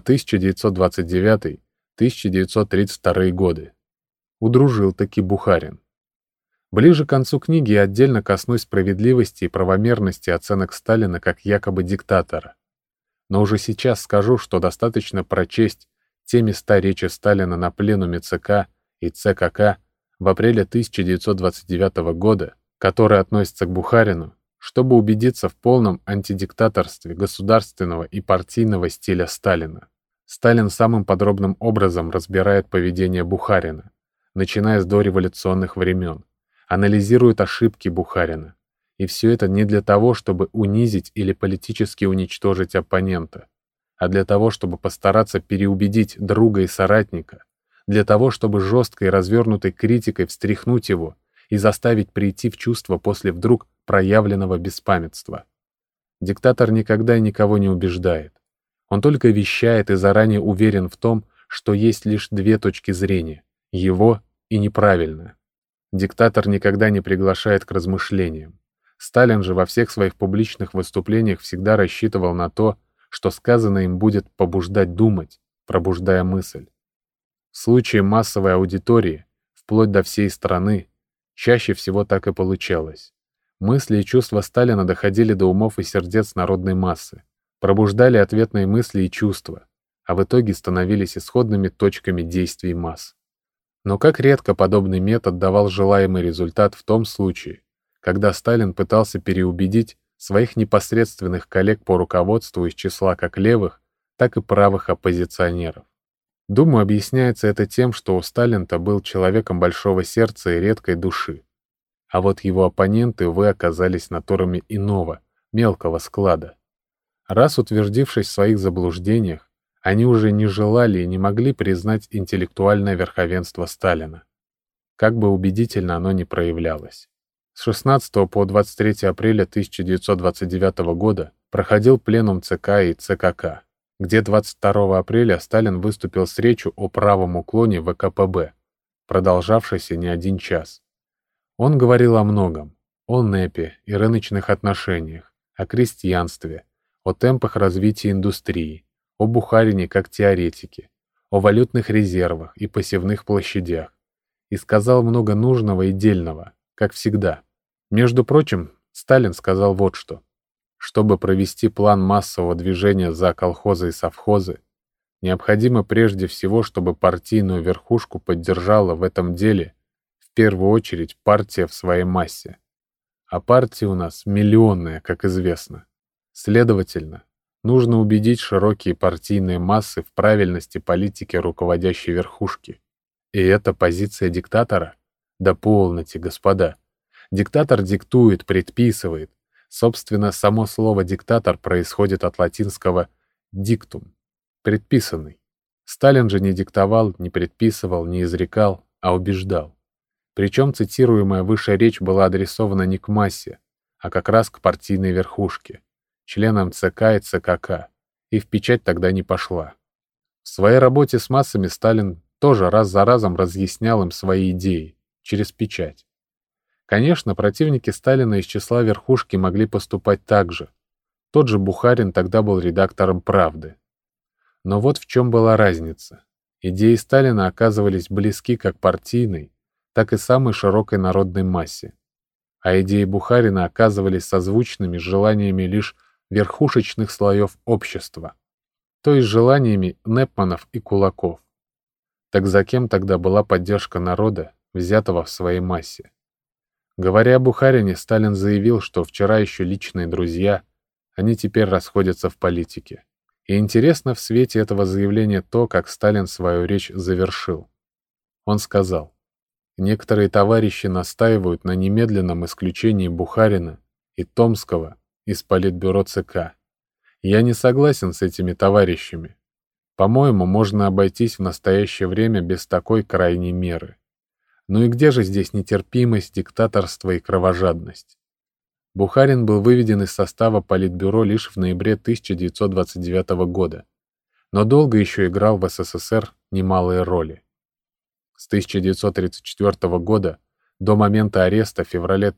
1929-1932 годы. Удружил таки Бухарин. Ближе к концу книги я отдельно коснусь справедливости и правомерности оценок Сталина как якобы диктатора. Но уже сейчас скажу, что достаточно прочесть те места речи Сталина на пленуме ЦК и ЦКК в апреле 1929 года, которые относятся к Бухарину, чтобы убедиться в полном антидиктаторстве государственного и партийного стиля Сталина. Сталин самым подробным образом разбирает поведение Бухарина, начиная с дореволюционных времен, анализирует ошибки Бухарина. И все это не для того, чтобы унизить или политически уничтожить оппонента, а для того, чтобы постараться переубедить друга и соратника, для того, чтобы жесткой и развернутой критикой встряхнуть его и заставить прийти в чувство после вдруг проявленного беспамятства. Диктатор никогда и никого не убеждает. Он только вещает и заранее уверен в том, что есть лишь 2 точки зрения — его и неправильное. Диктатор никогда не приглашает к размышлениям. Сталин же во всех своих публичных выступлениях всегда рассчитывал на то, что сказанное им будет побуждать думать, пробуждая мысль. В случае массовой аудитории, вплоть до всей страны, чаще всего так и получалось. Мысли и чувства Сталина доходили до умов и сердец народной массы, пробуждали ответные мысли и чувства, а в итоге становились исходными точками действий масс. Но как редко подобный метод давал желаемый результат в том случае, когда Сталин пытался переубедить своих непосредственных коллег по руководству из числа как левых, так и правых оппозиционеров. Думаю, объясняется это тем, что у Сталина был человеком большого сердца и редкой души. А вот его оппоненты, увы, оказались натурами иного, мелкого склада. Раз утвердившись в своих заблуждениях, они уже не желали и не могли признать интеллектуальное верховенство Сталина, как бы убедительно оно ни проявлялось. С 16 по 23 апреля 1929 года проходил пленум ЦК и ЦКК, где 22 апреля Сталин выступил с речью о правом уклоне ВКПБ, продолжавшейся не один час. Он говорил о многом: о НЭПе и рыночных отношениях, о крестьянстве, о темпах развития индустрии, о Бухарине как теоретике, о валютных резервах и посевных площадях, и сказал много нужного и дельного, как всегда. Между прочим, Сталин сказал вот что: чтобы провести план массового движения за колхозы и совхозы, необходимо прежде всего, чтобы партийную верхушку поддержала в этом деле в первую очередь партия в своей массе. А партия у нас миллионная, как известно. Следовательно, нужно убедить широкие партийные массы в правильности политики руководящей верхушки. И это позиция диктатора? Да полноте, господа. Диктатор диктует, предписывает. Собственно, само слово «диктатор» происходит от латинского «dictum» — «предписанный». Сталин же не диктовал, не предписывал, не изрекал, а убеждал. Причем цитируемая выше речь была адресована не к массе, а как раз к партийной верхушке, членам ЦК и ЦКК, и в печать тогда не пошла. В своей работе с массами Сталин тоже раз за разом разъяснял им свои идеи через печать. Конечно, противники Сталина из числа верхушки могли поступать так же. Тот же Бухарин тогда был редактором «Правды». Но вот в чем была разница. Идеи Сталина оказывались близки как партийной, так и самой широкой народной массе. А идеи Бухарина оказывались созвучными с желаниями лишь верхушечных слоев общества, то есть желаниями Непманов и кулаков. Так за кем тогда была поддержка народа, взятого в своей массе? Говоря о Бухарине, Сталин заявил, что вчера еще личные друзья, они теперь расходятся в политике. И интересно в свете этого заявления то, как Сталин свою речь завершил. Он сказал: «Некоторые товарищи настаивают на немедленном исключении Бухарина и Томского из Политбюро ЦК. Я не согласен с этими товарищами. По-моему, можно обойтись в настоящее время без такой крайней меры. Ну и где же здесь нетерпимость, диктаторство и кровожадность?» Бухарин был выведен из состава Политбюро лишь в ноябре 1929 года, но долго еще играл в СССР немалые роли. С 1934 года до момента ареста в феврале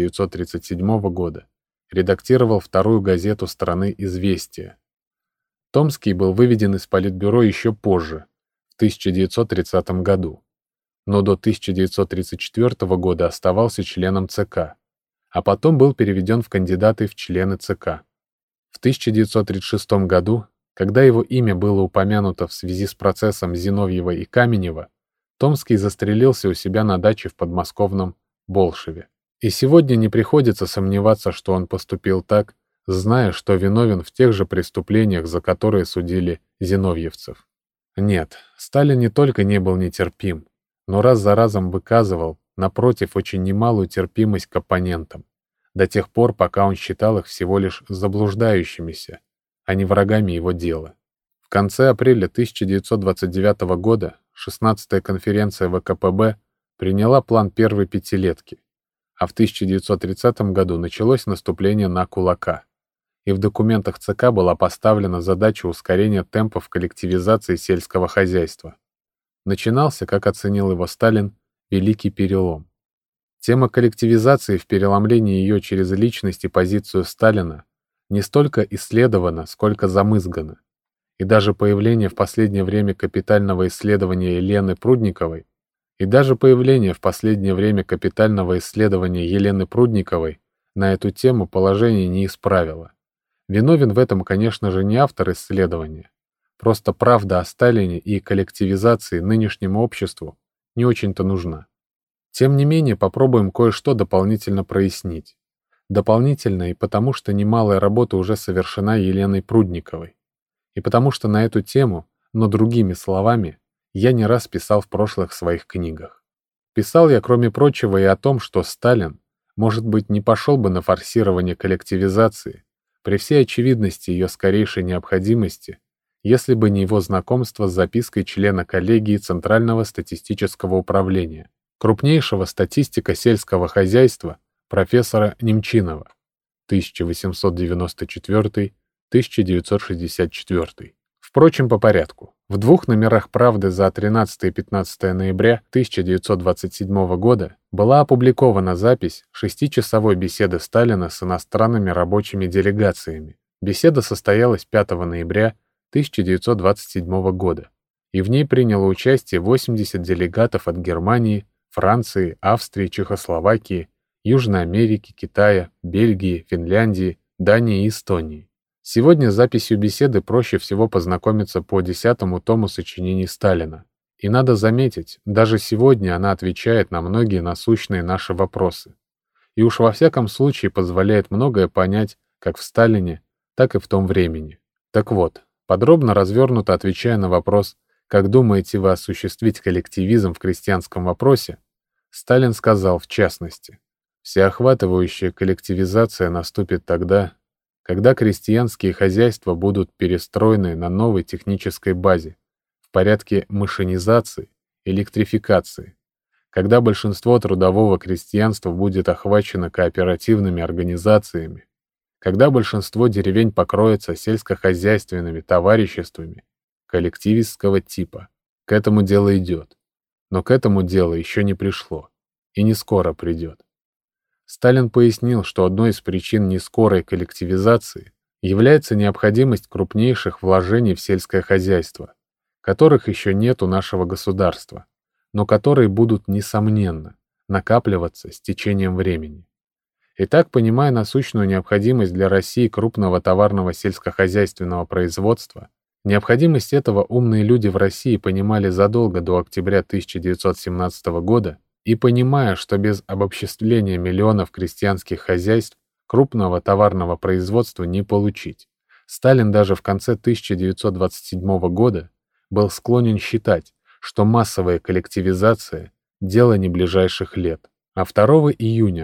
1937 года редактировал вторую газету страны «Известия». Томский был выведен из Политбюро еще позже, в 1930 году, но до 1934 года оставался членом ЦК, а потом был переведен в кандидаты в члены ЦК. В 1936 году, когда его имя было упомянуто в связи с процессом Зиновьева и Каменева, Томский застрелился у себя на даче в подмосковном Болшеве. И сегодня не приходится сомневаться, что он поступил так, зная, что виновен в тех же преступлениях, за которые судили зиновьевцев. Нет, Сталин не только не был нетерпим, но раз за разом выказывал, напротив, очень немалую терпимость к оппонентам, до тех пор, пока он считал их всего лишь заблуждающимися, а не врагами его дела. В конце апреля 1929 года 16-я конференция ВКПБ приняла план первой пятилетки, а в 1930 году началось наступление на кулака, и в документах ЦК была поставлена задача ускорения темпов коллективизации сельского хозяйства. Начинался, как оценил его Сталин, великий перелом. Тема коллективизации в переломлении ее через личность и позицию Сталина не столько исследована, сколько замызгана. И даже появление в последнее время капитального исследования Елены Прудниковой на эту тему положение не исправило. Виновен в этом, конечно же, не автор исследования. Просто правда о Сталине и коллективизации нынешнему обществу не очень-то нужна. Тем не менее, попробуем кое-что дополнительно прояснить. Дополнительно и потому, что немалая работа уже совершена Еленой Прудниковой. И потому что на эту тему, но другими словами, я не раз писал в прошлых своих книгах. Писал я, кроме прочего, и о том, что Сталин может быть, не пошел бы на форсирование коллективизации, при всей очевидности ее скорейшей необходимости, если бы не его знакомство с запиской члена коллегии Центрального статистического управления, крупнейшего статистика сельского хозяйства профессора Немчинова 1894-1964. Впрочем, по порядку. В двух номерах «Правды» за 13 и 15 ноября 1927 года была опубликована запись 6-часовой беседы Сталина с иностранными рабочими делегациями. Беседа состоялась 5 ноября 1927 года, и в ней приняло участие 80 делегатов от Германии, Франции, Австрии, Чехословакии, Южной Америки, Китая, Бельгии, Финляндии, Дании и Эстонии. Сегодня с записью беседы проще всего познакомиться по 10-му тому сочинений Сталина. И надо заметить, даже сегодня она отвечает на многие насущные наши вопросы. И уж во всяком случае позволяет многое понять как в Сталине, так и в том времени. Так вот, подробно развернуто отвечая на вопрос «Как думаете вы осуществить коллективизм в крестьянском вопросе?», Сталин сказал в частности: «Всеохватывающая коллективизация наступит тогда, когда крестьянские хозяйства будут перестроены на новой технической базе, в порядке машинизации, электрификации, когда большинство трудового крестьянства будет охвачено кооперативными организациями, когда большинство деревень покроется сельскохозяйственными товариществами коллективистского типа. К этому дело идет. Но к этому дело еще не пришло. И не скоро придет». Сталин пояснил, что одной из причин нескорой коллективизации является необходимость крупнейших вложений в сельское хозяйство, которых еще нет у нашего государства, но которые будут, несомненно, накапливаться с течением времени. Итак, понимая насущную необходимость для России крупного товарного сельскохозяйственного производства, необходимость этого умные люди в России понимали задолго до октября 1917 года, и понимая, что без обобществления миллионов крестьянских хозяйств крупного товарного производства не получить, Сталин даже в конце 1927 года был склонен считать, что массовая коллективизация – дело не ближайших лет. А 2 июня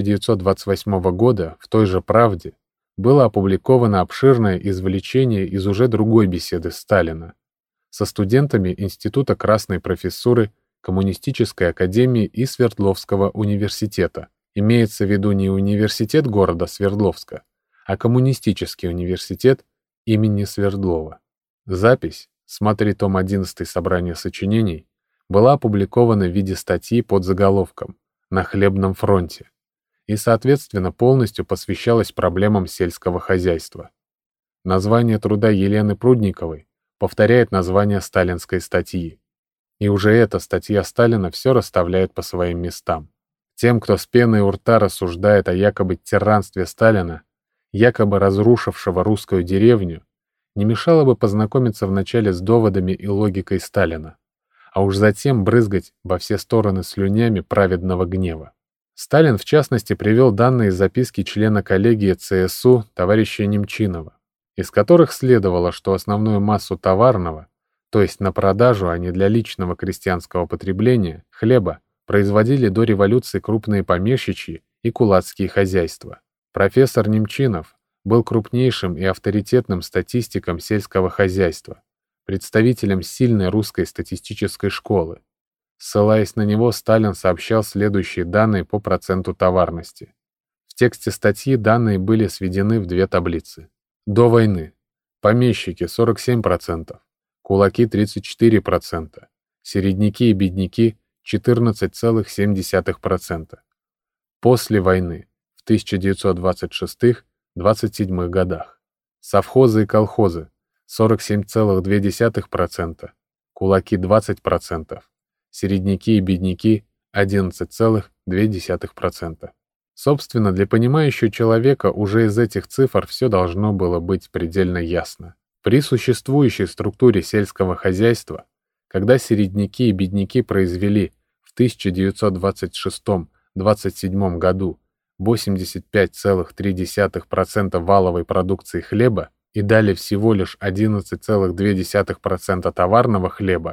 1928 года в той же «Правде» было опубликовано обширное извлечение из уже другой беседы Сталина со студентами Института Красной Профессуры Коммунистической академии и Свердловского университета. Имеется в виду не университет города Свердловска, а Коммунистический университет имени Свердлова. Запись, смотри том 11 собрания сочинений, была опубликована в виде статьи под заголовком «На хлебном фронте» и, соответственно, полностью посвящалась проблемам сельского хозяйства. Название труда Елены Прудниковой повторяет название сталинской статьи. И уже эта статья Сталина все расставляет по своим местам. Тем, кто с пеной у рта рассуждает о якобы тиранстве Сталина, якобы разрушившего русскую деревню, не мешало бы познакомиться вначале с доводами и логикой Сталина, а уж затем брызгать во все стороны слюнями праведного гнева. Сталин, в частности, привел данные из записки члена коллегии ЦСУ товарища Немчинова, из которых следовало, что основную массу товарного, то есть на продажу, а не для личного крестьянского потребления, хлеба, производили до революции крупные помещичьи и кулацкие хозяйства. Профессор Немчинов был крупнейшим и авторитетным статистиком сельского хозяйства, представителем сильной русской статистической школы. Ссылаясь на него, Сталин сообщал следующие данные по проценту товарности. В тексте статьи данные были сведены в две таблицы. До войны. Помещики 47%. Кулаки 34%, середняки и бедняки 14,7%. После войны, в 1926-27 годах, совхозы и колхозы 47,2%, кулаки 20%, середняки и бедняки 11,2%. Собственно, для понимающего человека уже из этих цифр все должно было быть предельно ясно. При существующей структуре сельского хозяйства, когда середняки и бедняки произвели в 1926-27 году 85,3% валовой продукции хлеба и дали всего лишь 11,2% товарного хлеба,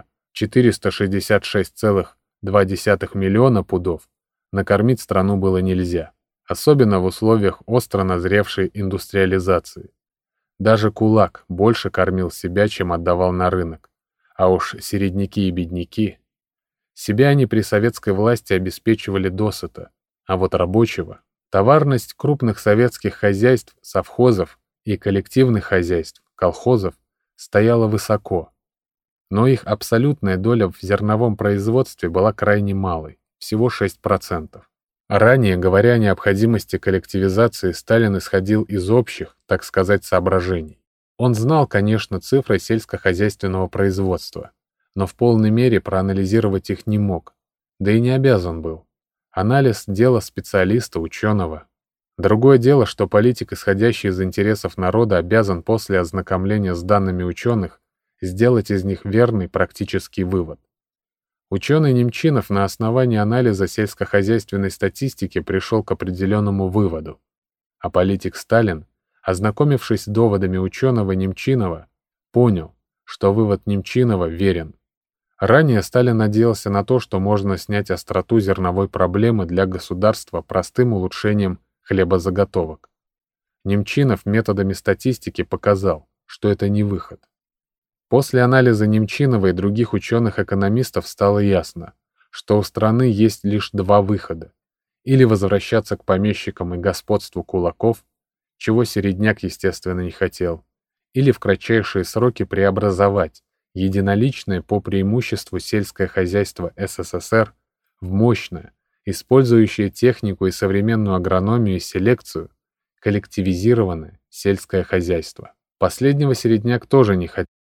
466,2 миллиона пудов, накормить страну было нельзя. особенно в условиях остро назревшей индустриализации. Даже кулак больше кормил себя, чем отдавал на рынок, а уж середняки и бедняки. Себя они при советской власти обеспечивали досыта, а вот рабочего, товарность крупных советских хозяйств, совхозов и коллективных хозяйств, колхозов, стояла высоко. Но их абсолютная доля в зерновом производстве была крайне малой, всего 6%. Ранее, говоря о необходимости коллективизации, Сталин исходил из общих, так сказать, соображений. Он знал, конечно, цифры сельскохозяйственного производства, но в полной мере проанализировать их не мог, да и не обязан был. Анализ – дело специалиста, ученого. Другое дело, что политик, исходящий из интересов народа, обязан после ознакомления с данными ученых сделать из них верный практический вывод. Ученый Немчинов на основании анализа сельскохозяйственной статистики пришел к определенному выводу, а политик Сталин, ознакомившись с доводами ученого Немчинова, понял, что вывод Немчинова верен. Ранее Сталин надеялся на то, что можно снять остроту зерновой проблемы для государства простым улучшением хлебозаготовок. Немчинов методами статистики показал, что это не выход. После анализа Немчинова и других ученых-экономистов стало ясно, что у страны есть лишь два выхода: или возвращаться к помещикам и господству кулаков, чего середняк, естественно, не хотел, или в кратчайшие сроки преобразовать единоличное по преимуществу сельское хозяйство СССР в мощное, использующее технику и современную агрономию и селекцию, коллективизированное сельское хозяйство. Последнего середняк тоже не хотел.